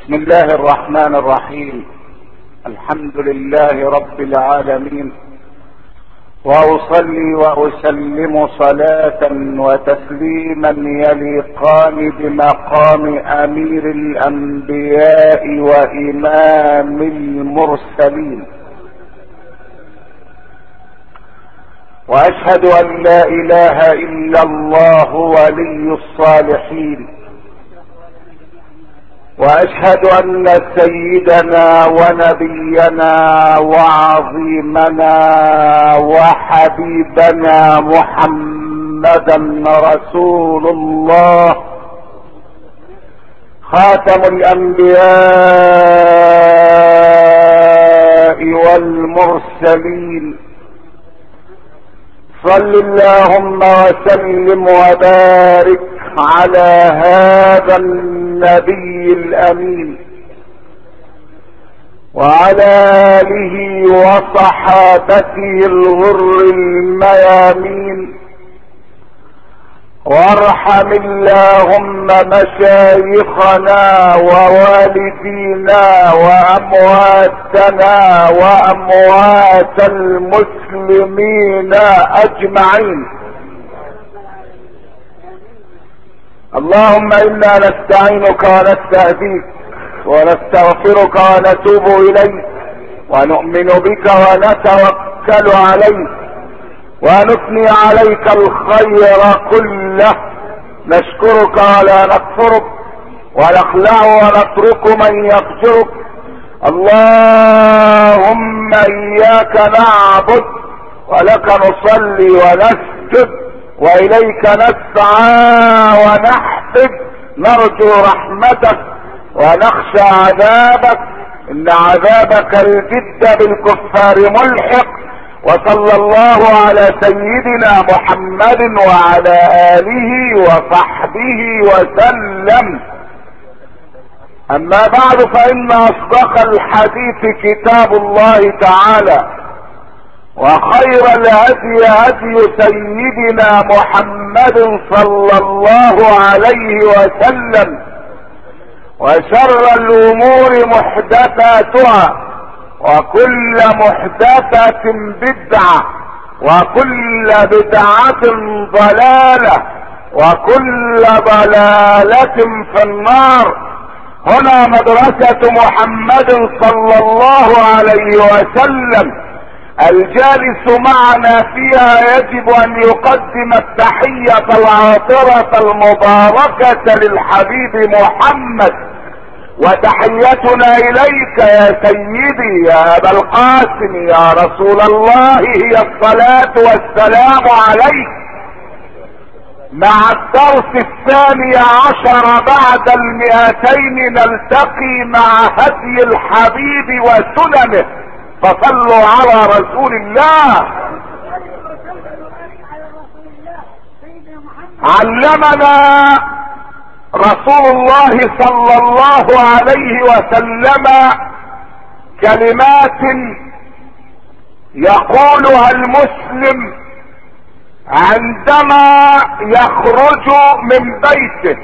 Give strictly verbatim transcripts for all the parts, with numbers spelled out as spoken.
بسم الله الرحمن الرحيم. الحمد لله رب العالمين، واصلي واسلم صلاة وتسليما يليقان بمقام امير الانبياء وامام المرسلين، واشهد ان لا اله الا الله ولي الصالحين، واشهد ان سيدنا ونبينا وعظيمنا وحبيبنا محمدا رسول الله خاتم الانبياء والمرسلين. صل اللهم وسلم وبارك على هذا النبي الامين وعلى اله وصحابته الغر الميامين، وارحم اللهم مشايخنا ووالدينا وامواتنا واموات المسلمين اجمعين. اللهم انا نستعينك ونستهديك ونستغفرك ونتوب اليك ونؤمن بك ونتوكل عليك ونثني عليك الخير كله، نشكرك ولا نكفرك ونخلع ونترك من يفجرك. اللهم اياك نعبد ولك نصلي ونسجد واليك نسعى ونحفد، نرجو رحمتك ونخشى عذابك، ان عذابك الجد بالكفار ملحق. وصلى الله على سيدنا محمد وعلى اله وصحبه وسلم. اما بعد، فان اصدق الحديث كتاب الله تعالى، وخير الهدي هدي سيدنا محمد صلى الله عليه وسلم، وشر الامور محدثاتها، وكل محدثة بدعة، وكل بدعة ضلالة، وكل ضلالة في النار. هنا مدرسة محمد صلى الله عليه وسلم، الجالس معنا فيها يجب ان يقدم التحية العاطرة المباركة للحبيب محمد، وتحيتنا اليك يا سيدي يا ابا القاسم يا رسول الله هي الصلاة والسلام عليك. مع الدرس الثاني عشر بعد المئتين نلتقي مع هدي الحبيب وسننه، فصلوا على رسول الله. علمنا رسول الله صلى الله عليه وسلم كلمات يقولها المسلم عندما يخرج من بيته،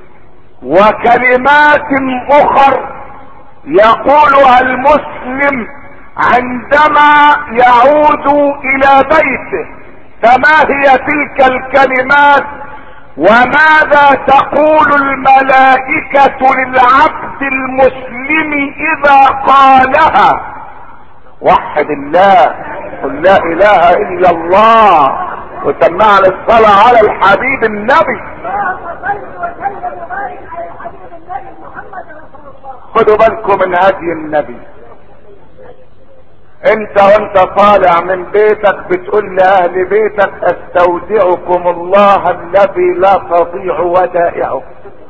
وكلمات اخر يقولها المسلم عندما يعود الى بيته. فما هي تلك الكلمات؟ وماذا تقول الملائكة للعبد المسلم اذا قالها؟ وحد الله، قل لا اله الا الله، وسمعنا الصلاة على الحبيب النبي. خدوا بالكم من هدي النبي. انت وانت طالع من بيتك بتقول لاهل بيتك استودعكم الله الذي لا تضيع ودائعه.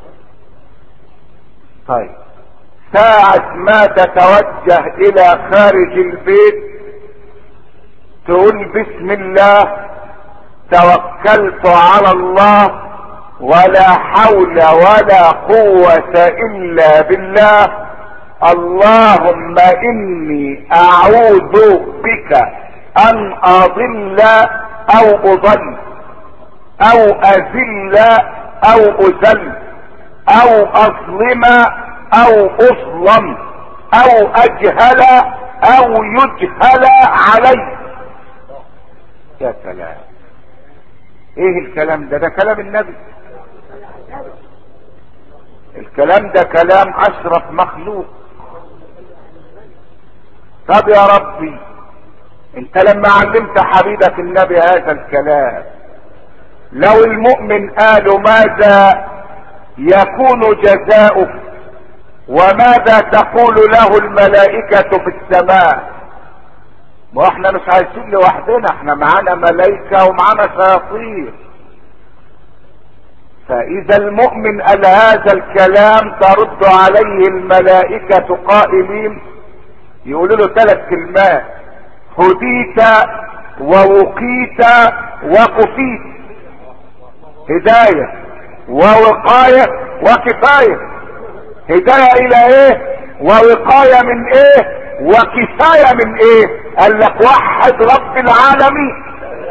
طيب، ساعة ما تتوجه الى خارج البيت تقول بسم الله توكلت على الله ولا حول ولا قوة الا بالله. اللهم اني اعوذ بك ان اضل او اضل او اذل او اذل او اظلم او اظلم او اجهل او يجهل علي. يا سلام، ايه الكلام ده؟ ده كلام النبي، الكلام ده كلام اشرف مخلوق. طب يا ربي، انت لما علمت حبيبك النبي هذا الكلام، لو المؤمن قالوا ماذا يكون جزاؤه وماذا تقول له الملائكة في السماء؟ ما احنا مش عايشين لوحدنا، احنا معانا ملائكة ومعانا شياطين. فاذا المؤمن قال هذا الكلام ترد عليه الملائكة قائلين، يقولوا له ثلاث كلمات: هديت ووقيت وكفيت. هداية ووقاية وكفاية. هداية الى ايه؟ ووقاية من ايه؟ وكفاية من ايه؟ قال لك وحد رب العالمين.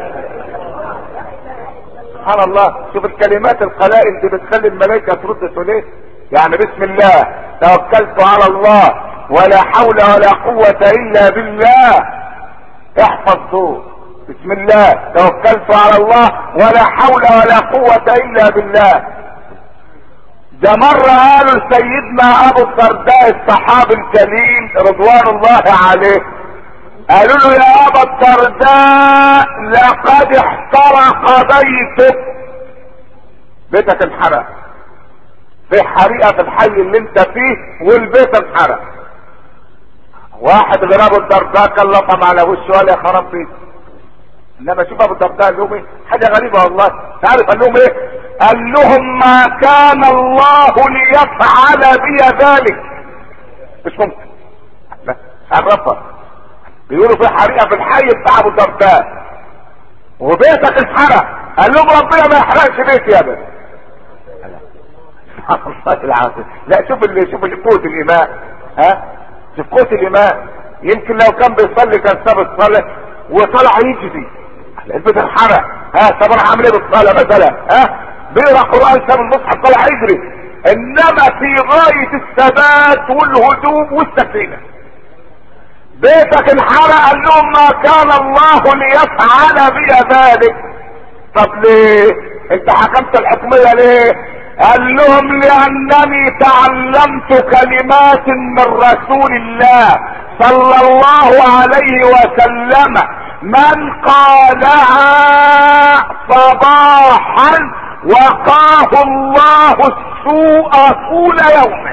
سبحان الله، شوف الكلمات القلائل دي بتخلي الملائكة ترد تقول ايه؟ يعني بسم الله توكلت على الله ولا حول ولا قوة الا بالله. احفظ دول، بسم الله توكلت على الله ولا حول ولا قوة الا بالله. ده مرة قالوا لسيدنا ابو الدرداء الصحابي الجليل رضوان الله عليه، قالوا له يا ابا الدرداء لقد احترق بيتك. بيتك انحرق، في حريقة في الحي اللي انت فيه والبيت انحرق. واحد غير ابو الدرداء كان لطم على وشه وقال يا خراب بيتي. انما شوف ابو الدرداء قال لهم ايه؟ حاجه غريبه والله. تعرف قال لهم ايه؟ قال لهم ما كان الله ليفعل بي ذلك. مش ممكن، بس عرفها. بيقولوا في حريقه في الحي بتاع ابو الدرداء وبيتك انحرق، قال لهم ربنا ما يحرقش بيتي يا بني. سبحان الله العظيم. لا شوف اللي شوف قوه الايمان، ها؟ شوف قوه الايمان. يمكن لو كان بيصلي كان ساب الصلاه وطلع يجري، البيت انحرق، ها؟ طب انا عامل ايه بالصلاه مثلا؟ ها؟ بيقرا قران ساب المصحف طلع يجري. انما في غايه الثبات والهدوء والسكينه. بيتك انحرق، قال لهم ما كان الله ليفعل بي ذلك. طب ليه؟ انت حكمت الحكميه ليه؟ قال لهم لانني تعلمت كلمات من رسول الله صلى الله عليه وسلم من قالها صباحا وقاه الله السوء طول يومه.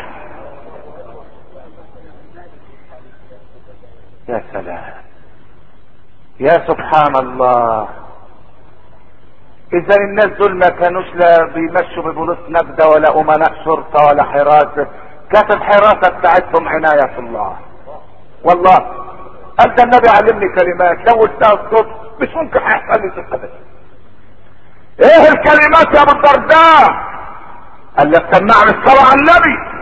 يا سلام، يا سبحان الله. اذا الناس دول ما كانوش لا بيمشوا ببوليس نجدة ولا امناء شرطة ولا حراسة، كانت الحراسة بتاعتهم عناية الله. والله قال ده النبي علمني كلمات لو قلتها الصبح مش ممكن هيحصل لي شيء ابدا. ايه الكلمات يا ابو الدرداء؟ قال لك سمعني الصلاة على النبي.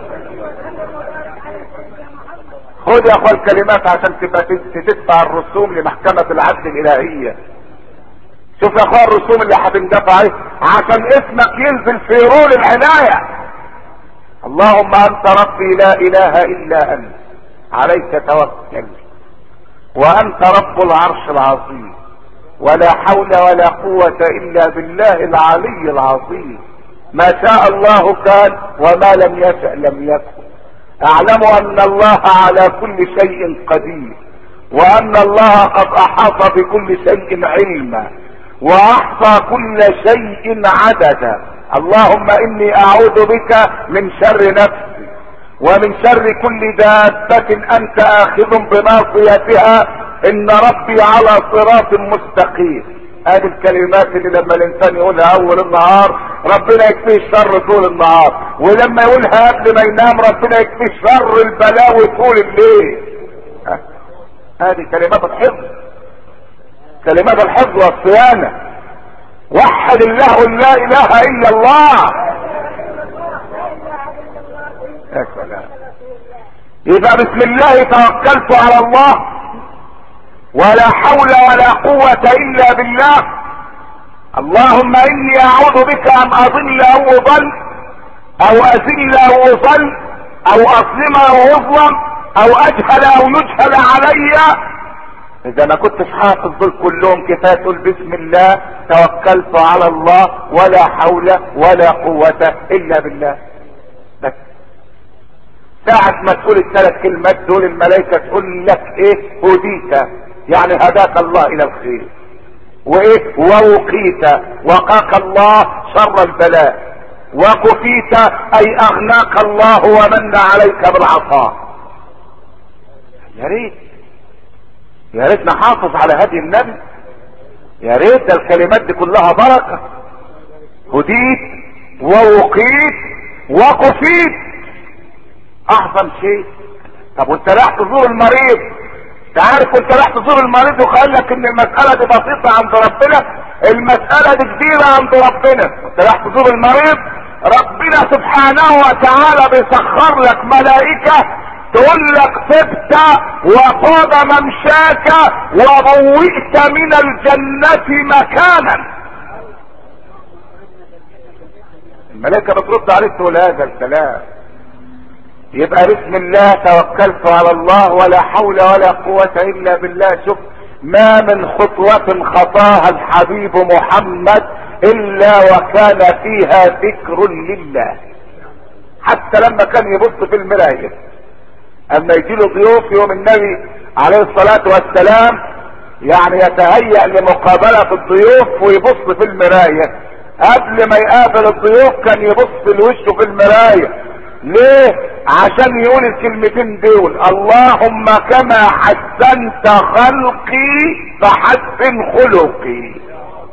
خد يا اخوان الكلمات عشان تبقى تدفع الرسوم لمحكمة العدل الالهية. شوف يا اخوان الرسوم اللي هتندفع ايه عشان اسمك ينزل في رول العناية. اللهم انت ربي لا اله الا انت عليك توكل وانت رب العرش العظيم ولا حول ولا قوة الا بالله العلي العظيم. ما شاء الله كان وما لم يشأ لم يكن. اعلم ان الله على كل شيء قدير وان الله قد احاط بكل شيء علما واحصى كل شيء عددا. اللهم اني اعوذ بك من شر نفسي ومن شر كل دابة انت اخذ بناصيتها ان ربي على صراط مستقيم. هذه الكلمات اللي لما الانسان يقولها اول النهار ربنا يكفيه الشر طول النهار، ولما يقولها قبل ما ينام ربنا يكفيه شر البلاوي طول الليل. هذه كلمات الحفظ، كلمات الحفظ والصيانة. وحد الله لا اله الا الله. يا سلام. يبقى بسم الله توكلت على الله ولا حول ولا قوة الا بالله. اللهم اني اعوذ بك ان اضل او اضل او اذل او اضل او اظلم او يظلم او اجهل او يجهل علي. اذا ما كنتش حافظ دول كلهم كفايه تقول بسم الله توكلت على الله ولا حول ولا قوه الا بالله بس. ساعة ما تقول الثلاث كلمات دول الملائكة تقول لك ايه؟ هديت، يعني هداك الله الى الخير، وايه؟ ووقيت، وقاك الله شر البلاء، وكفيت اي اغناك الله ومن عليك بالعطاء. يا ريت يا ريت نحافظ على هدي النبي، يا ريت ده الكلمات دي كلها بركة. هديت ووقيت وكفيت، اعظم شيء. طب وانت رايح تزور المريض، تعرف وانت رايح تزور المريض وقال لك ان المسألة دي بسيطة عند ربنا، المسألة دي كبيرة عند ربنا. انت رايح تزور المريض، ربنا سبحانه وتعالى بيسخر لك ملائكة تقول لك طبت وطاب ممشاك وبوئت من الجنة مكانا. الملائكة بترد عليك تقول هذا الكلام. يبقى بسم الله توكلت على الله ولا حول ولا قوة الا بالله. شوف ما من خطوة خطاها الحبيب محمد الا وكان فيها ذكر لله. حتى لما كان يبص في المراية اما يجيله ضيوف يوم النبي عليه الصلاة والسلام يعني يتهيأ لمقابلة الضيوف ويبص في المراية. قبل ما يقابل الضيوف كان يبص لوشه في المراية. ليه؟ عشان يقول الكلمتين دول: اللهم كما حسنت خلقي فحسن خلقي.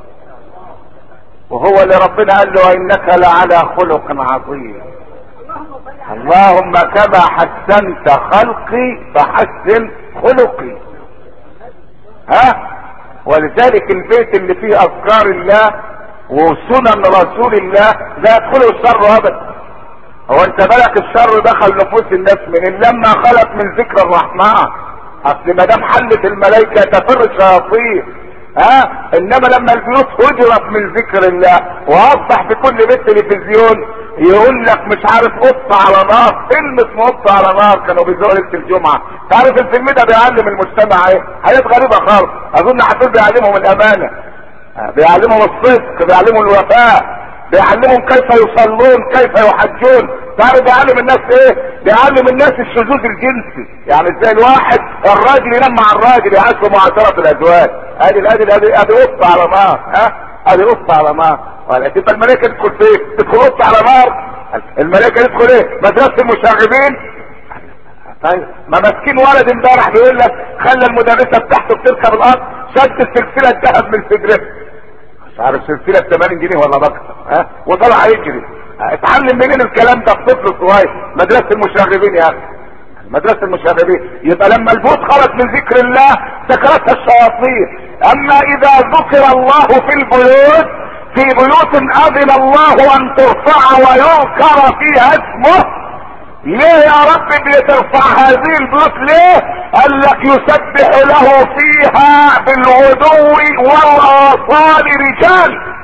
وهو اللي ربنا قال له: انك لعلى خلق عظيم. اللهم كما حسنت خلقي فحسن خلقي. ها؟ ولذلك البيت اللي فيه اذكار الله وسنن رسول الله لا يدخله الشر ابدا. هو انت بالك الشر دخل نفوس الناس منين؟ لما خلت من ذكر الرحمن. اصل ما دام حلت الملائكه تفر الشياطين. ها؟ انما لما البيوت هجرت من ذكر الله واصبح في كل بيت تلفزيون يقول لك مش عارف قط على نار، فيلم اسمه قط على نار كانوا بيذيعوا ليله الجمعه. تعرف الفيلم ده بيعلم المجتمع ايه؟ حاجات غريبه خالص. اظن هتقول بيعلمهم الامانه، بيعلمهم الصدق، بيعلمهم الوفاء، بيعلمهم كيف يصلون، كيف يحجون. تعرف بيعلم الناس ايه؟ بيعلم الناس الشذوذ الجنسي، يعني ازاي الواحد الراجل ينام مع الراجل يعيش معاشرة الازواج. ادي ادي ادي ادي قط على نار. ها؟ ادي قط على نار. ولا تبقى الملائكه تدخل فين؟ تدخل قط على نار؟ الملائكه تدخل ايه؟ مدرسه المشاغبين. طيب ما مسكين ولد امبارح بيقول لك خلى المدرسه بتاعته بتركب الارض شد السلسله الذهب من صدرها. مش عارف سلسله ب ثمانين جنيه ولا اكتر. ها؟ وطلع يجري. اتعلم منين الكلام ده في طفل صغير؟ مدرسه المشاغبين يا اخي، مدرسه المشاغبين. يبقى لما البيوت خرج من ذكر الله سكرتها الشياطين. اما اذا ذكر الله في البيوت، في بيوت اذن الله ان ترفع ويذكر فيها اسمه. ليه يا رب بترفع هذه البيوت ليه؟ قال لك يسبح له فيها بالغدو والاصال رجال.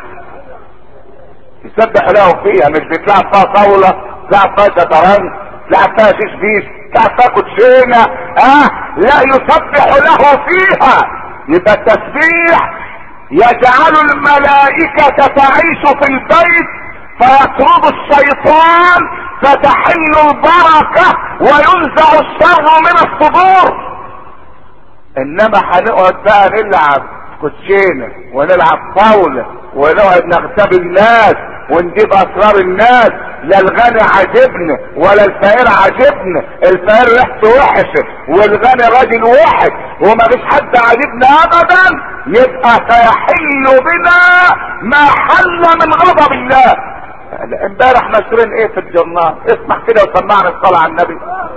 يسبح له فيها، مش بتلعب فيها طاوله، تلعب فيها شطرنج، تلعب فيها شيش بيش، تلعب فيها كوتشينه. اه لا، يسبح له فيها. يبقى التسبيح يجعل الملائكه تعيش في البيت فيطرد الشيطان فتحل البركه وينزع الشر من الصدور. انما هنقعد بقى نلعب كوتشينه ونلعب طاوله ونقعد نغتاب الناس ونجيب اسرار الناس، لا الغني عاجبنا ولا الفقير عاجبنا. الفقير ريحته وحشه والغني راجل وحش وما فيش حد عاجبنا ابدا. يبقى سيحل بنا ما حل من غضب الله. امبارح ناشرين ايه في الجورنال؟ اسمع كده وسمعنا الصلاه على النبي.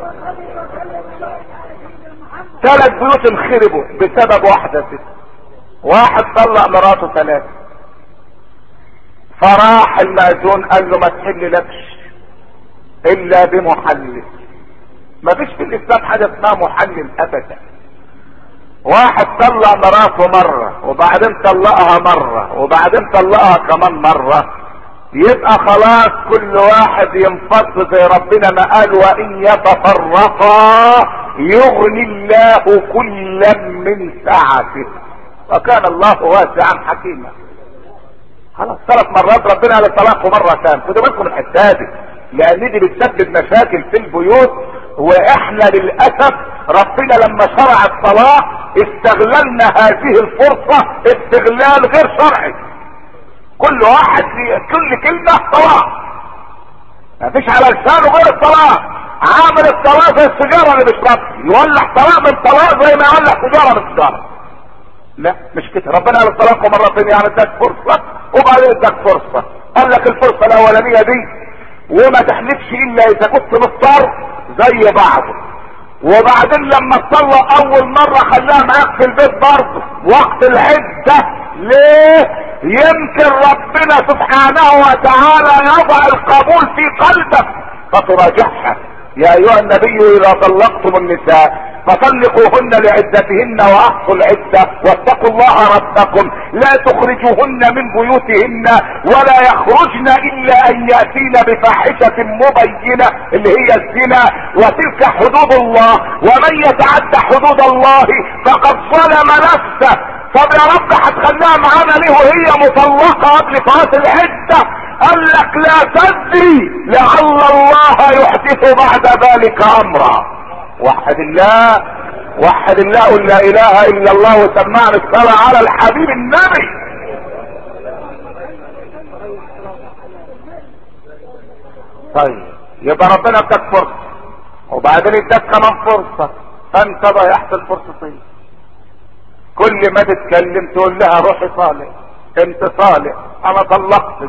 ثلاث بيوت انخربوا بسبب واحده ست. واحد طلق مراته ثلاثه، فراح المأذون قال له ما تحل لكش الا بمحلل. ما فيش في الاسلام حاجه اسمها محلل ابدا. واحد طلق مراته مره وبعدين طلقها مره وبعدين طلقها كمان مره، يبقى خلاص كل واحد ينفض زي ربنا ما قال وان يتفرقا يغني الله كلا من سعته وكان الله واسعا حكيما. خلاص ثلاث مرات ربنا قال الطلاق مرة ثانية. خدوا بالكم الحته دي لان دي بتسبب مشاكل في البيوت، واحنا للاسف ربنا لما شرع الطلاق استغللنا هذه الفرصة استغلال غير شرعي. كل واحد كل كلمة طلاق، مفيش على لسانه غير الطلاق، عامل الطلاق زي السيجارة اللي بيشربها، يولع طلاق من طلاق زي ما يولع سيجارة من سيجارة. لا مش كده، ربنا قال الطلاق مرتين يعني اداك فرصة وبعدين اداك فرصة. قال لك الفرصة الاولانية دي وما تحلفش الا اذا كنت مضطر زي بعضه، وبعدين لما تطلق اول مرة خلاها معاك في البيت برضه وقت العدة. ليه؟ يمكن ربنا سبحانه وتعالى يضع القبول في قلبك فتراجعها. يا ايها النبي اذا طلقتم النساء فطلقوهن لعدتهن واحصوا العدة واتقوا الله ربكم لا تخرجوهن من بيوتهن ولا يخرجن الا ان ياتين بفاحشة مبينة اللي هي الزنا، وتلك حدود الله ومن يتعدى حدود الله فقد ظلم نفسه. طب يا رب هتخليها معانا ليه وهي مطلقة قبل فوات العدة؟ قال لك لا تدري لعل الله يحدث بعد ذلك امرا. وحد الله وحد الله قل لا اله الا الله وسمعنا الصلاة على الحبيب النبي. طيب يبقى ربنا اداك فرصة وبعدين اداك كمان فرصة، فانت ضيعت الفرصتين. كل ما تتكلم تقول لها روحي صالح انت صالح انا طلقتك.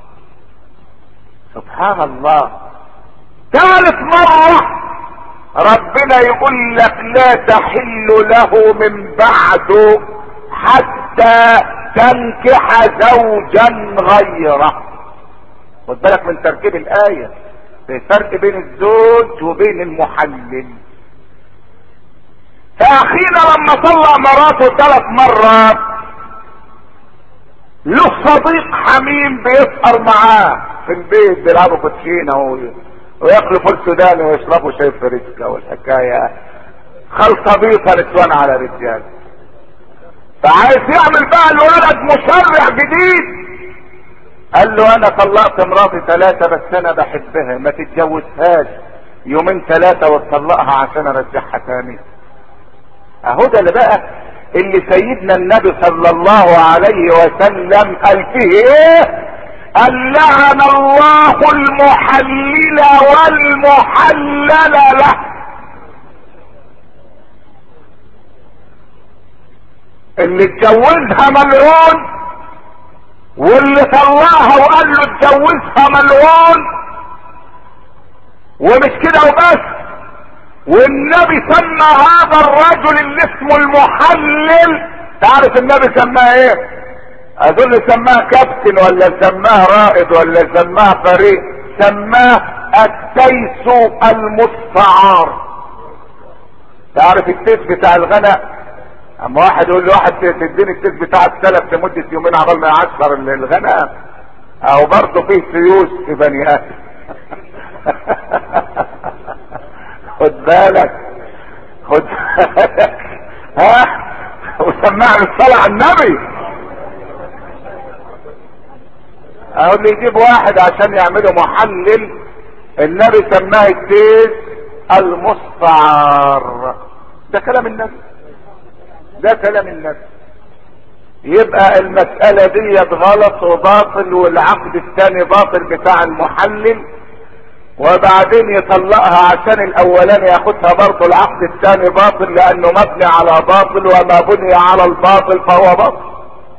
سبحان الله. ثالث مرة ربنا يقول لك لا تحل له من بعده حتى تنكح زوجا غيره. خد بالك من تركيب الآية، في فرق بين الزوج وبين المحلل. فاخينا لما طلق مراته ثلاث مرات له صديق حميم بيسهر معاه في البيت بيلعبوا كوتشينه وياكلوا فول سوداني ويشربوا شاي فريسكا والحكايه خلطه بيضه نسوان على رجال. فعايز يعمل بقى الولد مشرع جديد. قال له انا طلقت مراتي ثلاثه بس انا بحبها ما تتجوزهاش يومين ثلاثه وتطلقها عشان ارجعها تاني. اهو ده اللي بقى اللي سيدنا النبي صلى الله عليه وسلم قال فيه ايه؟ قال لعن الله المحلل والمحلل له. اللي اتجوزها ملعون واللي طلقها وقال له اتجوزها ملعون. ومش كده وبس، والنبي سمى هذا الرجل اللي اسمه المحلل، تعرف النبي سماه ايه؟ اظن سماه كابتن ولا سماه رائد ولا سماه فريق، سماه التيس المستعار. تعرف التيس بتاع الغنى؟ اما واحد يقول له واحد تديني التيس بتاع السلف لمدة يومين عقبال ما يعشر الغنى، او برضه فيه سيوس في بني ادم. خد بالك خد بالك ها، وسمعني الصلاة على النبي. اقول لي يجيب واحد عشان يعمله محلل، النبي سماه التيس المستعار. ده كلام النبي، ده كلام النبي. يبقى المسألة دي غلط وباطل، والعقد الثاني باطل بتاع المحلل، وبعدين يطلقها عشان الاولاني ياخدها برضه العقد الثاني باطل، لانه مبني على باطل وما بني على الباطل فهو باطل.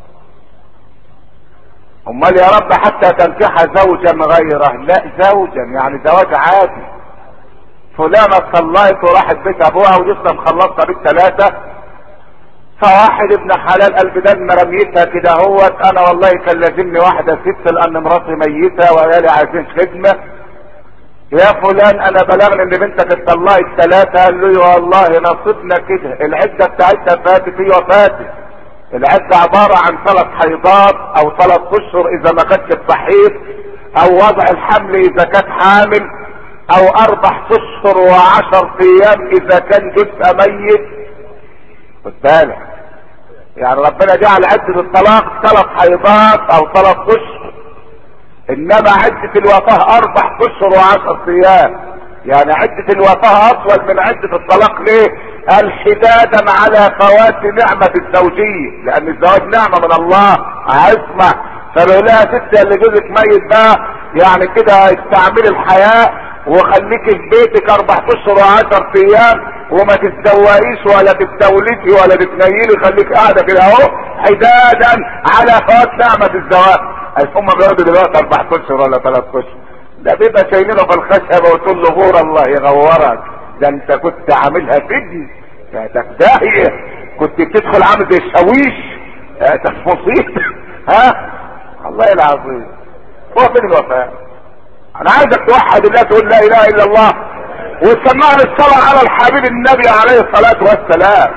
امال يا رب حتى تنكح زوجا غيره؟ لا زوجا يعني زواج عادي. فلانة طلقت وراحت بيت ابوها ولسه مخلصها بيت ثلاثة، فواحد ابن حلال قال بدل ما رميتها كده هوت انا والله كان لازمني واحدة ست لان مراتي ميتة وعيالي عايزين خدمة. يا فلان انا بلغني ان بنتك اتطلقت ثلاثة. قال له والله نصيبنا كده، العدة بتاعتها فاتت. هي فاتت العدة عبارة عن ثلاث حيضات او ثلاث اشهر اذا ما كانتش بصحيح، او وضع الحمل اذا كانت حامل، او اربع اشهر وعشر ايام اذا كان جثة ميت. خد بالك، يعني ربنا جعل عدة الطلاق ثلاث حيضات او ثلاث اشهر، انما عدة الوفاة اربع اشهر وعشر ايام. يعني عدة الوفاة اطول من عدة الطلاق. ليه؟ قال حدادا على فوات نعمة الزوجية، لان الزواج نعمة من الله عصمة. فلو لها ست اللي جوزك ميت بقى يعني كده استعملي الحياة وخليكي في بيتك اربع اشهر وعشر ايام وما تتزوقيش ولا تتولدي ولا تتنيلي، خليك قاعدة كده اهو حدادا على فوات نعمة الزواج. هم بيقعدوا دلوقتي اربع اشهر ولا ثلاث اشهر، ده بيبقى شايلينه في الخشبة وتقول له غور الله يغورك، ده انت كنت عاملها فدي يا تكداهية، كنت بتدخل عامل زي الشاويش يا مصيبة. ها الله العظيم، هو فين الوفاء؟ انا عايزك توحد الله، تقول لا اله الا الله وتسمعني الصلاة على الحبيب النبي عليه الصلاة والسلام.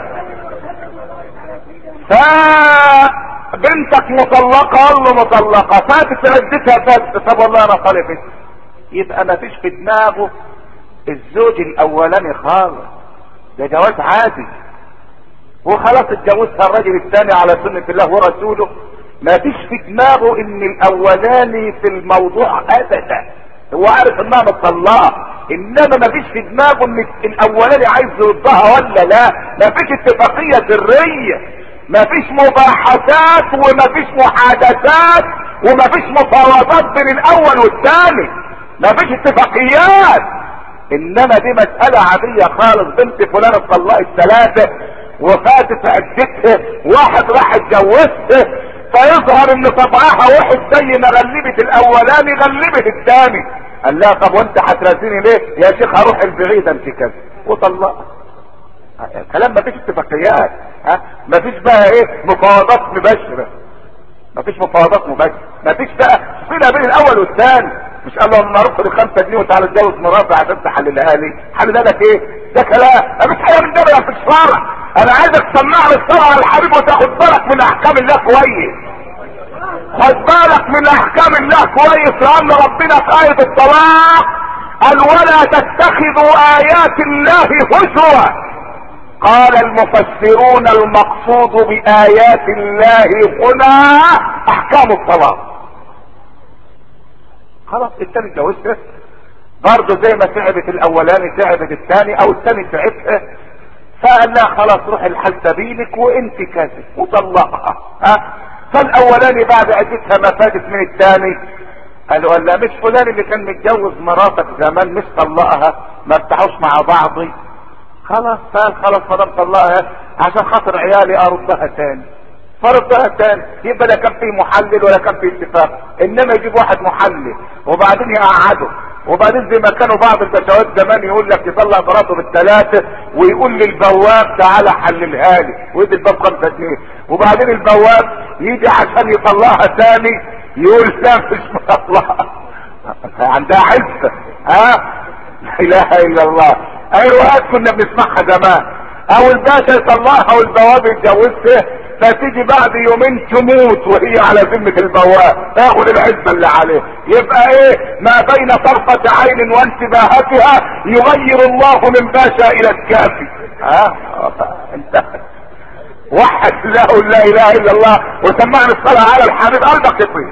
فبنتك مطلقة، الله مطلقة، فاتت عدتها فاتت، طب والله انا طالب، يبقى ما فيش في دماغه الزوج الاولاني خالص، ده جواز عادي وخلاص اتجوزها الراجل الثاني على سنة الله ورسوله. ما فيش في دماغه ان الاولاني في الموضوع ابدا، هو عارف انها مطلقة، انما ما فيش في دماغه ان الاولاني عايز يردها ولا لا. ما فيش اتفاقية سرية، ما فيش مباحثات وما فيش محادثات وما فيش مفاوضات بين الاول والثاني، ما فيش اتفاقيات. انما دي مسألة عادية خالص، بنت فلان اتطلقت ثلاثة وفاتت عدتها، واحد راح اتجوزها، فيظهر ان طبعها وحش زي ما غلبت الاولاني غلبت الثاني. قال لها طب وانت هترازيني ليه يا شيخ؟ هروح البعيد انت كذا وطلقها. كلام ما فيش اتفاقيات، ها ما فيش بقى ايه مفاوضات مباشرة، ما فيش مفاوضات مباشرة، ما فيش بقى صلة بين الاول والثاني. مش قال له انا اروح بخمسة جنيه وتعالى اتجوز مراتي عشان تحللها لي، حللها لك ايه؟ ده كلام مفيش حاجة من ده في الشرع. انا عايزك تسمعني الصلاة على الحبيب وتاخد بالك من احكام الله كويس، خد بالك من احكام الله كويس، لان ربنا في آية الطلاق قال ولا تتخذوا ايات الله هزوا. قال المفسرون المقصود بآيات الله هنا احكام الطلاق. خلاص الثاني اتجوزته برضه زي ما تعبت الاولاني تعبت الثاني او الثاني تعبها، فقال لها خلاص روح الحال سبيلك وانت كذب وطلقها. ها فالاولاني بعد عدتها ما فاتت من الثاني قالوا قال لا مش فلان اللي كان متجوز مراتك زمان مش طلقها ما ارتاحوش مع بعضي، خلاص قال خلاص ما دام طلقها عشان خاطر عيالي اردها تاني، فردها تاني. يبقى لا كان فيه محلل ولا كان فيه اتفاق، انما يجيب واحد محلل وبعدين يقعده، وبعدين زي ما كانوا بعض البشوات زمان يقول لك يطلع مراته بالثلاثه ويقول للبواب تعالى حللها لي ويدي الباب خمسة جنيه، وبعدين البواب يجي عشان يطلعها تاني يقول لا مش مطلعها عندها عزه. ها لا اله الا الله. اي روايات كنا بنسمعها زمان، او الباشا يطلعها والبواب يتجوزها فتيجي بعد يومين تموت وهي على ذمة البواب تاخد العزة اللي عليه. يبقى ايه ما بين طرفة عين وانتباهتها يغير الله من باشا الى الكافي. ها انت وحد له لا اله الا الله وسمعنا الصلاة على الحبيب قلبك يطير.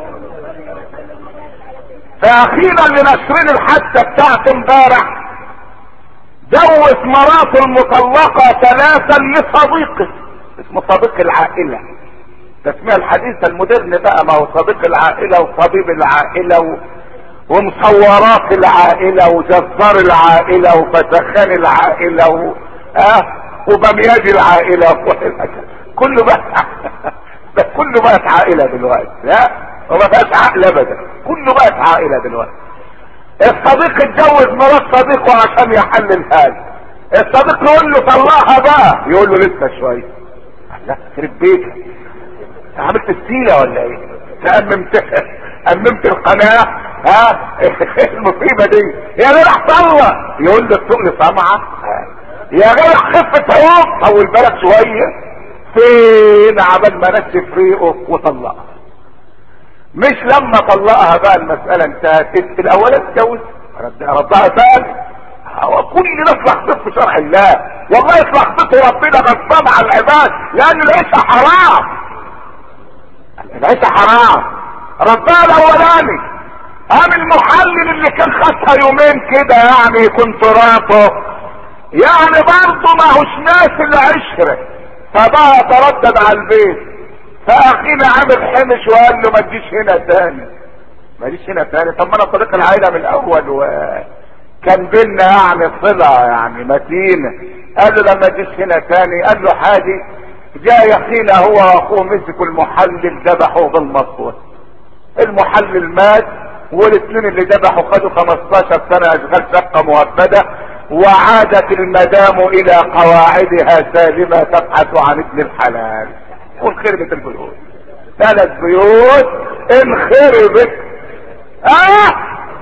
فاخيرا لنشرين الحادثة بتاعت امبارح جوز مراته المطلقة ثلاثا لصديقه اسمه صديق العائلة، تسمية الحديث المودرن بقى، ما هو صديق العائلة وطبيب العائلة و... ومصورات العائلة وجزار العائلة وفسخان العائلة و... اه وبمياج العائلة و... كله بقى ده كله بقت عائلة دلوقتي، لا وما بقاش عقل ابدا، كله بقت عائلة دلوقتي. الصديق اتجوز مرات صديقه عشان يحلل هذا، الصديق يقول له طلعها بقى يقول له لسه شويه. لا خرب بيتك عملت السيله ولا ايه؟ تأممت أممت القناه. ها المصيبه دي يا جدع طلع يقول له التقل سامعه يا جدع خفه عوق طول بالك شويه فين عمل ما نشف ريقه وطلقها. مش لما طلقها بقى المسألة انتهت. الاولى اتجوز ربها ثاني. هو كل ده اصلح في شرع الله، والله اصلح خطته ربنا غصبان على العباد، لان العيشة حرام، العيشة حرام. ربنا الاولاني قام المحلل اللي كان خدها يومين كده يعني كنت راطه، يعني برضه ما هوش ناس العشرة، فبقى يتردد على البيت. فاخينا عامل حمش وقال له ما تجيش هنا تاني، ما تجيش هنا تاني. طب ما انا طريق العائلة من الاول وكان بينا يعني صلة يعني متينة. قال له لما تجيش هنا تاني. قال له حاجي. جاء يخينا هو واخوه مسكوا المحلل ذبحوه بالمصوت. المحلل مات، والاثنين اللي ذبحوا خدوا خمستاشر سنة اشغال شقة مؤبدة، وعادت المدام الى قواعدها سالمة تبحث عن ابن الحلال. وانخربت البيوت، ثلاث بيوت انخربت. اه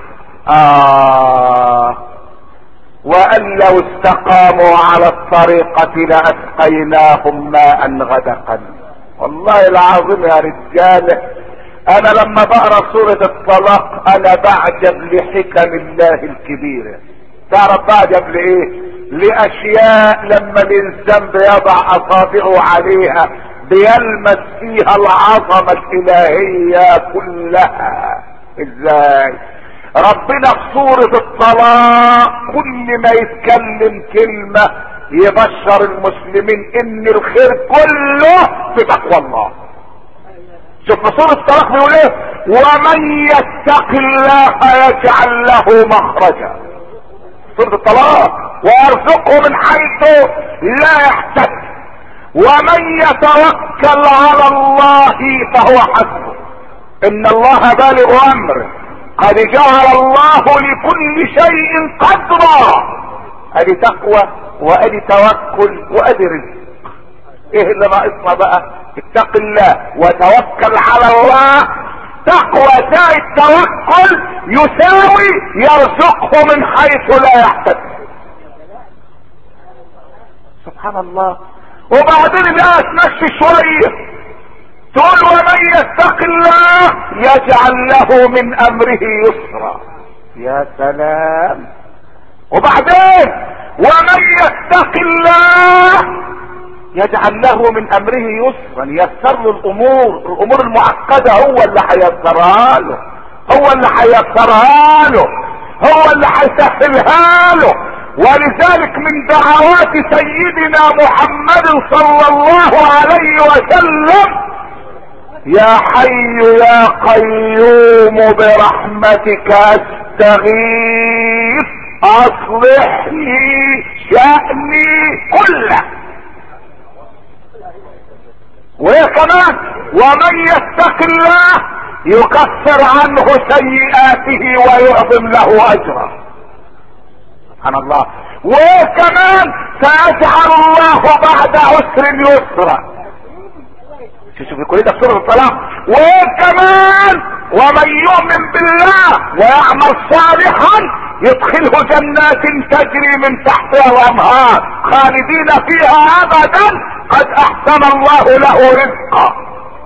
اه وان لو استقاموا على الطريقة لاسقيناهم ماء غدقا. والله العظيم يا رجال، انا لما بقرا سورة الطلاق انا بعجب لحكم الله الكبيرة. تعرف بعجب لايه؟ لاشياء لما الانسان بيضع اصابعه عليها بيلمس فيها العظمة الالهية كلها. ازاي ربنا في سورة الطلاق كل ما يتكلم كلمة يبشر المسلمين ان الخير كله في تقوى الله. شوف في سورة الطلاق بيقول ايه؟ ومن يتق الله يجعل له مخرجا. سورة الطلاق ويرزقه من حيث لا يحتسب ومن يتوكل على الله فهو حسبه ان الله بالغ امره قد جعل الله لكل شيء قدرا. ادي تقوى وادي توكل وادي رزق. ايه اللي ناقصنا بقى؟ اتق الله وتوكل على الله. تقوى زائد توكل يساوي يرزقه من حيث لا يحتسب. سبحان الله. وبعدين بقى تمشي شويه تقول ومن يتق الله يجعل له من امره يسرا. يا سلام. وبعدين ومن يتق الله يجعل له من امره يسرا، يسر له الامور، الامور المعقدة هو اللي هيسرها له، هو اللي هيسرها له، هو اللي هيسهلها له. ولذلك من دعوات سيدنا محمد صلى الله عليه وسلم يا حي يا قيوم برحمتك استغيث اصلح لي شأني كله. وهي كمان ومن يتق الله يكفر عنه سيئاته ويعظم له اجرا. سبحان الله. وكمان سيجعل الله بعد عسر يسرا. شوف كل ده في سورة الطلاق. وكمان ومن يؤمن بالله ويعمل صالحا يدخله جنات تجري من تحتها الانهار خالدين فيها ابدا قد احسن الله له رزقا.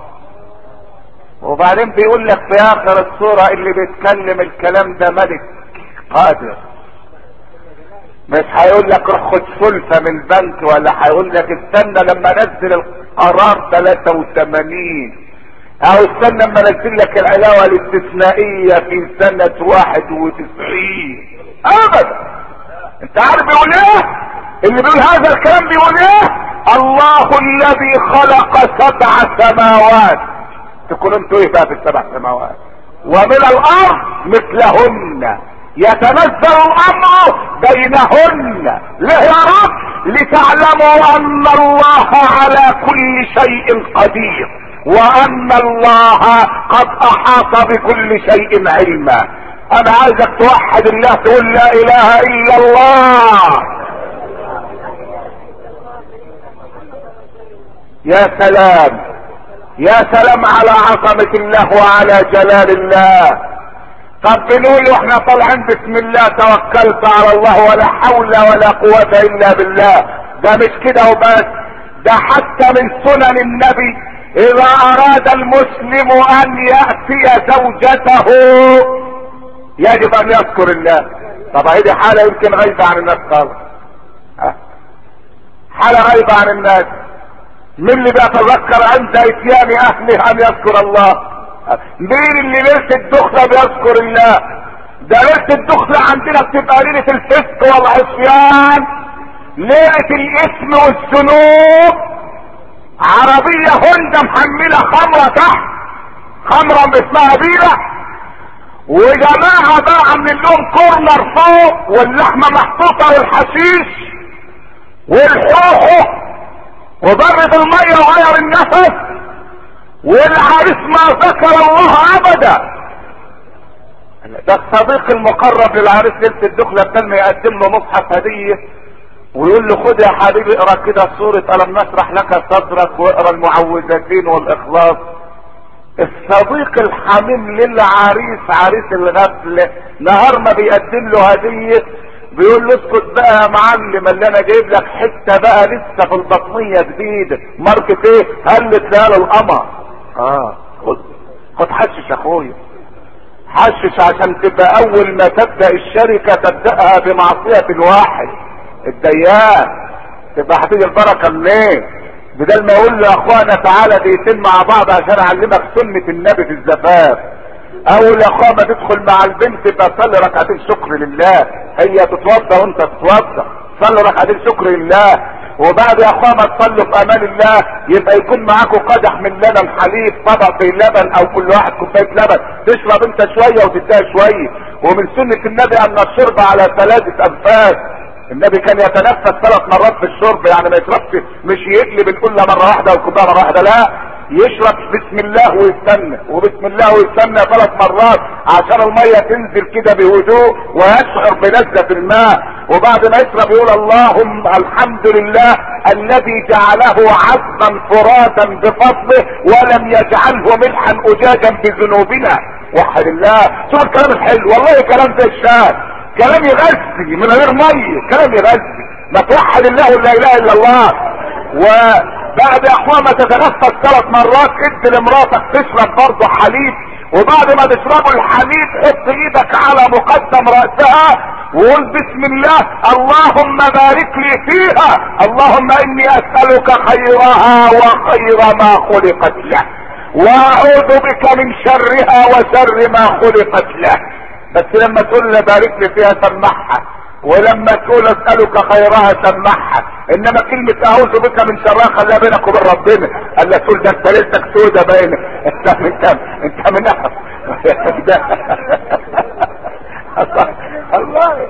وبعدين بيقول لك في اخر السورة اللي بيتكلم الكلام ده ملك قادر، مش هيقول لك روح خد سلفة من البنك، ولا هيقول لك استنى لما نزل القرار ثلاثة وثمانين، او استنى لما نزل لك العلاوة الاستثنائية في سنة واحد وتسعين. ابدا. انت عارف بيقول ايه اللي بيقول هذا الكلام؟ بيقول ايه؟ الله الذي خلق سبع سماوات. تكون انتوا ايه بقى في السبع سماوات؟ ومن الارض مثلهن يتنزل الامر بينهن. ليه يا رب؟ لتعلموا ان الله على كل شيء قدير وان الله قد احاط بكل شيء علما. انا عايزك توحد الله، تقول لا اله الا الله. يا سلام يا سلام على عظمة الله وعلى جلال الله. طب بنقول واحنا طالعين بسم الله توكلت على الله ولا حول ولا قوة الا بالله. ده مش كده وبس، ده حتى من سنن النبي اذا اراد المسلم ان يأتي زوجته يجب ان يذكر الله. طب هذه حالة يمكن غايبة عن الناس خالص، حالة غايبة عن الناس. مين اللي بيتذكر عند اتيان اهله ان يذكر الله؟ مين اللي ليلة الدخلة بيذكر الله؟ ده ليلة الدخلة عندنا بتبقى ليلة الفسق والعصيان، ليلة الاثم والذنوب. عربية هوندا محملة خمرة تحت، خمرة اسمها بيرة، وجماعة بقى عاملين لهم كورنر فوق، واللحمة محطوطة والحشيش والحوحو وضرب المية وغير النفس، والعريس ما ذكر الله ابدا. ده الصديق المقرب للعريس ليلة الدخلة كان يقدم له مصحف هدية ويقول له خد يا حبيبي اقرا كده سورة ألم نشرح لك صدرك واقرا المعوذتين والاخلاص. الصديق الحميم للعريس عريس الغفلة نهار ما بيقدم له هدية بيقول له اسكت بقى يا معلم، اللي انا جايب لك حته بقى لسه في البطنيه جديده ماركه ايه؟ هلت ليال القمر. اه خد خد حشش يا اخويا، حشش عشان تبقى اول ما تبدا الشركه تبداها بمعصيه الواحد الديان، تبقى هتيجي البركه منين؟ بدل ما يقول له يا اخوانا تعالى دقيقتين مع بعض عشان اعلمك سنه النبي في الزفاف، اول يا اخوة ما تدخل مع البنت يبقى صلي ركعتين شكر لله، هي تتوضا وانت تتوضا، صلي ركعتين شكر لله، وبعد يا اخوة ما تصلوا في امان الله يبقى يكون معاكم قدح من لبن حليب، طبق في لبن او كل واحد كوبايه لبن، تشرب انت شويه وتديها شويه. ومن سنه النبي ان الشرب على ثلاثه انفاس، النبي كان يتنفس ثلاث مرات في الشرب، يعني ما يشربش مش يقلب الكل مره واحده والكوبايه مره واحده، لا يشرب بسم الله ويستنى وبسم الله ويستنى ثلاث مرات عشان المية تنزل كده بهدوء ويشعر بلذة الماء، وبعد ما يشرب يقول اللهم الحمد لله الذي جعله عذبا فراتا بفضله ولم يجعله ملحا اجاجا بذنوبنا. وحد الله، شوف الكلام الحلو والله، كلام زي الشاي، كلام يغذي من غير مية، كلام يغذي. ما توحد الله ولا اله الا الله. وبعد يا اخوان ما تتنفس ثلاث مرات ادي لمراتك تشرب برضه حليب، وبعد ما تشربوا الحليب حط ايدك على مقدم رأسها وقول بسم الله اللهم بارك لي فيها، اللهم اني اسألك خيرها وخير ما خلقت له واعوذ بك من شرها وشر ما خلقت له. بس لما تقول لي بارك لي فيها سمعها، ولما تقول اسألك خيرها سمعها، انما كلمة اعوذ بك من شرها خليها بينك وبين ربنا. قال لك تقول ده انت ليلتك سودة باينة، انت انت انت من الله،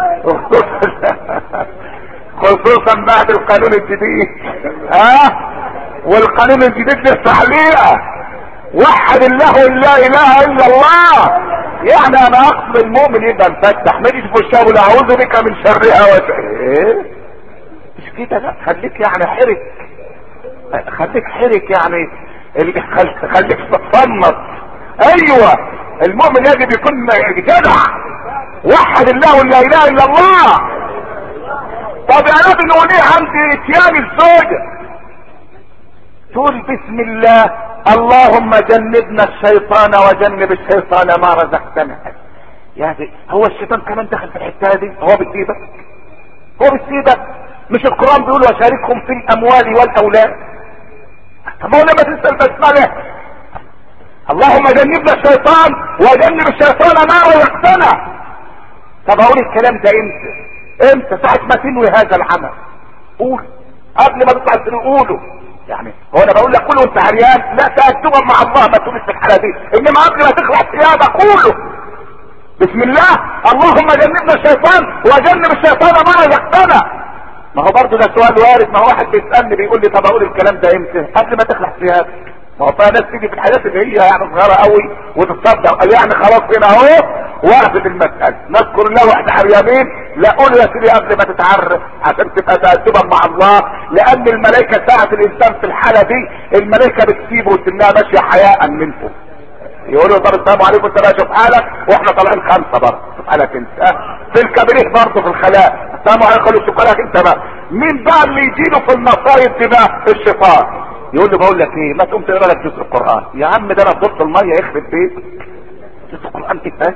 خصوصا بعد القانون الجديد. ها والقانون الجديد لسه عليها، وحد الله لا اله الا الله. يعني انا اقصد المؤمن يبقى مفتح، ما يجيش في وشه اعوذ بك من شرها وشر ايه مش كده، لا خليك يعني حرك، خليك حرك يعني خليك تتصنط. ايوه المؤمن يجب يكون جدع، وحد الله لا اله الا الله. طب يا نبي نقول ايه عند اتيان الزوجه؟ تقول بسم الله اللهم جنبنا الشيطان وجنب الشيطان ما رزقتنا. يعني هو الشيطان كمان دخل في الحته دي؟ هو بيسيبك؟ هو بيسيبك؟ مش القرآن بيقول وشاركهم في الاموال والاولاد؟ طب هو لما تسأل بسمله اللهم جنبنا الشيطان وجنب الشيطان ما رزقتنا. طب اقول الكلام ده امتى؟ امتى؟ ساعة ما تنوي هذا العمل قول، قبل ما تطلع تقوله. يعني هو انا بقول لك قول وانت عريان؟ لا تأدبا مع الله ما تقولش في الحالة دي، انما قبل ما تخلع ثيابك قوله بسم الله اللهم جنبنا الشيطان وجنب الشيطان ما رزقتنا. ما هو برضه ده سؤال وارد، ما هو واحد بيسألني بيقول لي طب اقول الكلام ده امتى؟ قبل ما تخلع ثيابك. ما هو فيها ناس تيجي في الحاجات اللي هي يعني صغيره قوي وتتصدق، قال يعني خلاص هنا اهو وقفت المسألة، نذكر الله واحنا عريانين؟ لا قول يا سيدي قبل ما تتعرف عشان تبقى تأدبا مع الله، لان الملائكة ساعة الانسان في الحالة دي الملائكة بتسيبه وتنها ماشية حياء منه، يقولوا طب السلام عليكم انت بقى شوف حالك، واحنا طالعين خمسة برضه شوف حالك انت، اه في الكبريت برضه في الخلاء السلام عليكم شوف حالك انت بقى. مين بقى اللي يجيله في المصايب دي بقى؟ الشيطان. يقول له بقول لك ايه، ما تقوم تقرا لك جزء القران. يا عم ده انا في دورة الميه يخرب بيتك، جزء القران ايه ده؟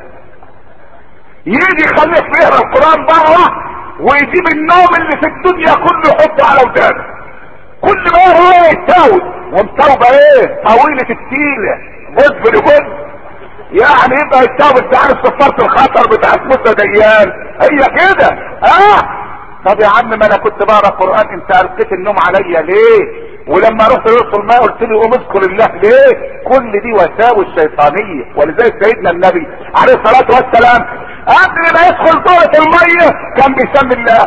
يجي يخليك يقرا القران بره ويجيب النوم اللي في الدنيا كله يحطه على ودانه، كل ما هو يتاوب ومتوبه ايه طويله التيله بص لبص، يعني يبقى يتاوب. انت عارف صفارة الخطر بتاعت موسى ديان هي كده. اه طب يا عم ما انا كنت بقرا قران، انت القيت النوم عليا ليه؟ ولما رحت يوصل ما قلت لي قوم اذكر الله ليه؟ كل دي وساوس شيطانيه. ولذلك سيدنا النبي عليه الصلاه والسلام قبل ما يدخل دورة الميه كان بيسمي الله.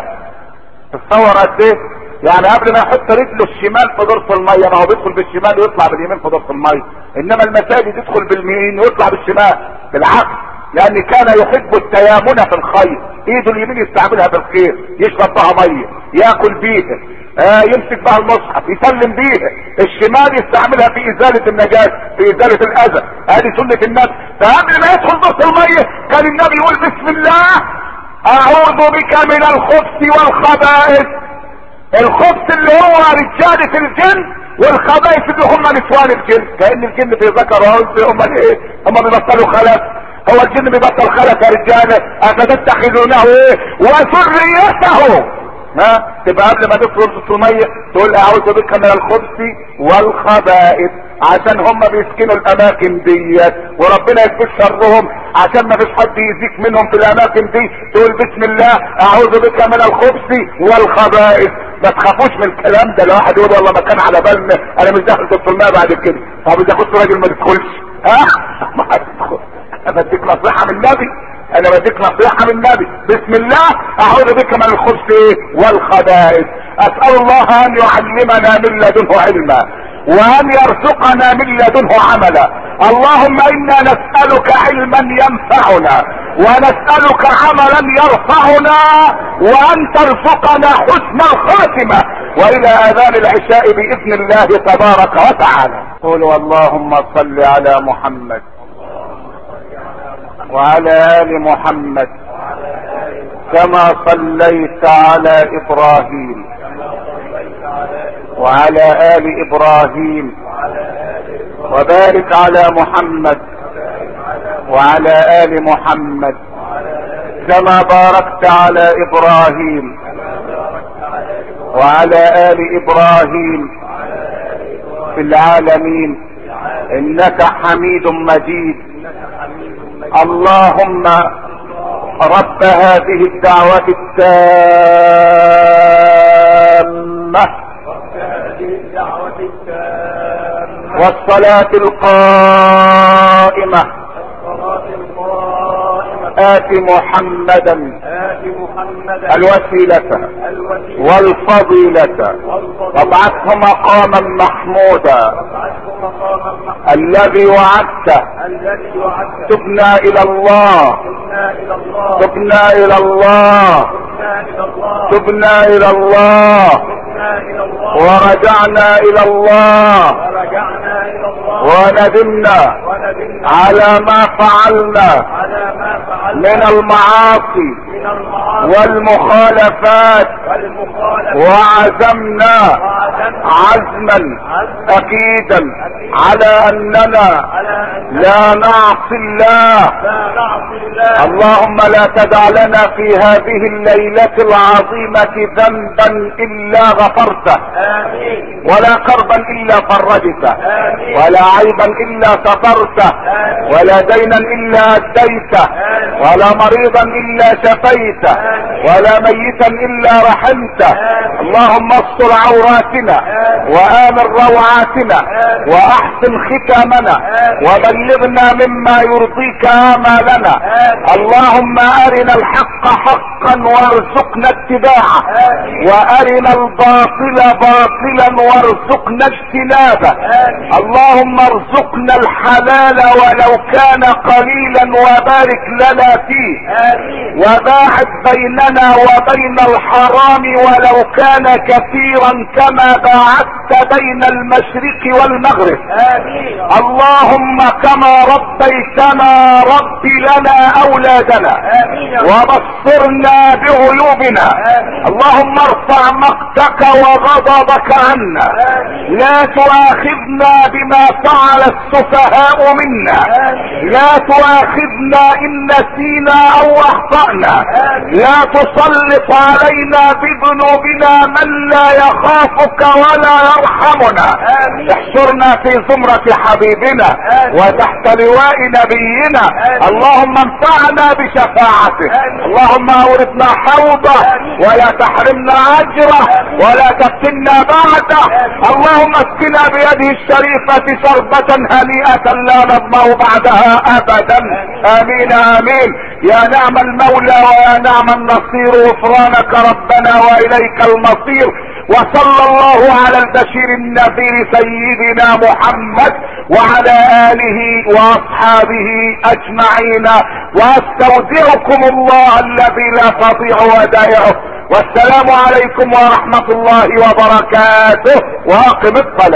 تصور قد ايه؟ يعني قبل ما يحط رجله الشمال في دورة الميه، ما هو بيدخل بالشمال ويطلع باليمين في دورة الميه، انما المساجد يدخل باليمين ويطلع بالشمال بالعكس، لان كان يحب التيامن في الخير. ايده اليمين يستعملها بالخير، يشرب بها ميه، ياكل بيها، آه يمسك بها المصحف يسلم بيها. الشمال يستعملها في ازالة النجاسة، في ازالة الاذى. هذه سنة النبي. فقبل ما يدخل دورة الميه كان النبي يقول بسم الله اعوذ بك من الخبث والخبائث. الخبث اللي هو رجالة الجن، والخبائث اللي هم نسوان الجن. كأن الجن في ذكر وانثى، هم ايه؟ هم بيبطلوا خلف. هو الجن بيبطل خلف يا رجاله، افتتخذونه ايه وذريته. ها تبقى قبل ما تدخل في الميه تقول اعوذ بك من الخبث والخبائث، عشان هم بيسكنوا الاماكن ديت وربنا يكفي شرهم، عشان ما فيش حد يزيك منهم في الاماكن دي. تقول بسم الله اعوذ بك من الخبث والخبائث. ما تخافوش من الكلام ده. لو واحد يقول والله ما كان على بالنا انا مش داخل في الماء بعد كده، طب اذا كنت راجل ما تدخلش. ها ما هتدخل. انا بديك نصيحه من النبي، انا بديك نصيحه من النبي. بسم الله اعوذ بك من الخبث والخبائث. اسال الله ان يعلمنا من لدنه علما، وان يرزقنا من لدنه عملا. اللهم انا نسألك علما ينفعنا، ونسألك عملا يرفعنا، وان ترزقنا حسن الخاتمة، والى اذان العشاء باذن الله تبارك وتعالى. قولوا اللهم صل على محمد وعلى ال محمد كما صليت على ابراهيم وعلى ال ابراهيم، وبارك على محمد وعلى ال محمد كما باركت على ابراهيم وعلى ال ابراهيم في العالمين انك حميد مجيد. اللهم رب هذه الدعوة التامة والصلاة القائمة آت محمدا الوسيلة والفضيلة وابعثه مقاما محمودا الذي وعدته. تبنا الى الله تبنا الى الله تبنا الى الله ورجعنا الى الله وندمنا على ما فعلنا من المعاصي والمخالفات، وعزمنا عزما اكيدا على اننا لا نعصي الله. اللهم لا تدع لنا في هذه الليلة العظيمة ذنبا الا غفرته، ولا كربا الا فرجته، ولا عيبا الا سترته، ولا دينا الا اديته، ولا مريضا الا شفيته، ولا ميتا الا رحمته. اللهم استر عوراتنا وآمن روعاتنا واحسن ختامنا وبلغنا مما يرضيك آمالنا. اللهم ارنا الحق حقا وارزقنا اتباعه، وارنا الباطل باطلا وارزقنا اجتنابه. اللهم ارزقنا الحلال ولو كان قليلا وبارك لنا فيه، وباعد بيننا وبين الحرام ولو كان كثيرا كما باعدت جمعت بين المشرق والمغرب. امين. اللهم كما ربيتنا رب لنا اولادنا امين. وبصرنا بعيوبنا. آمين. اللهم ارفع مقتك وغضبك عنا. آمين. لا تؤاخذنا بما فعل السفهاء منا. آمين. لا تؤاخذنا ان نسينا او اخطأنا. آمين. لا تسلط علينا بذنوبنا من لا يخافك ولا يرحمنا. آمين. احشرنا في زمرة حبيبنا آمين. وتحت لواء نبينا. آمين. اللهم انفعنا بشفاعته. آمين. اللهم اوردنا حوضه آمين. ولا تحرمنا اجره آمين. ولا تفتنا بعده. آمين. اللهم اسقنا بيده الشريفة شربة هنيئة لا نظمأ بعدها ابدا. امين امين. يا نعم المولى ويا نعم النصير. غفرانك ربنا واليك المصير. وصلى الله على البشير النذير سيدنا محمد وعلى اله واصحابه اجمعين. واستودعكم الله الذي لا تضيع ودائعه. والسلام عليكم ورحمة الله وبركاته. واقم الصلاة.